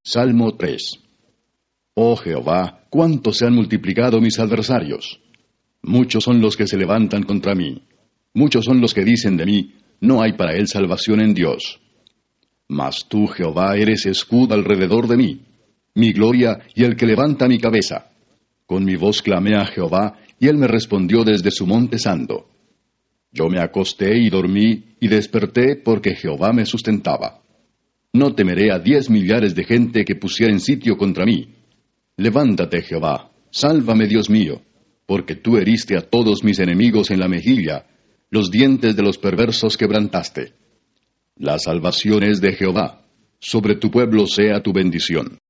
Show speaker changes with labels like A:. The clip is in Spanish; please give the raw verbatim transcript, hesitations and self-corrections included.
A: Salmo tres. Oh Jehová, cuánto se han multiplicado mis adversarios. Muchos son los que se levantan contra mí. Muchos son los que dicen de mí, no hay para él salvación en Dios. Mas tú, Jehová, eres escudo alrededor de mí, mi gloria y el que levanta mi cabeza. Con mi voz clamé a Jehová, y él me respondió desde su monte santo. Yo me acosté y dormí, y desperté porque Jehová me sustentaba. No temeré a diez millares de gente que pusieren sitio contra mí. Levántate, Jehová, sálvame, Dios mío, porque tú heriste a todos mis enemigos en la mejilla, los dientes de los perversos quebrantaste. La salvación es de Jehová, sobre tu pueblo sea tu bendición.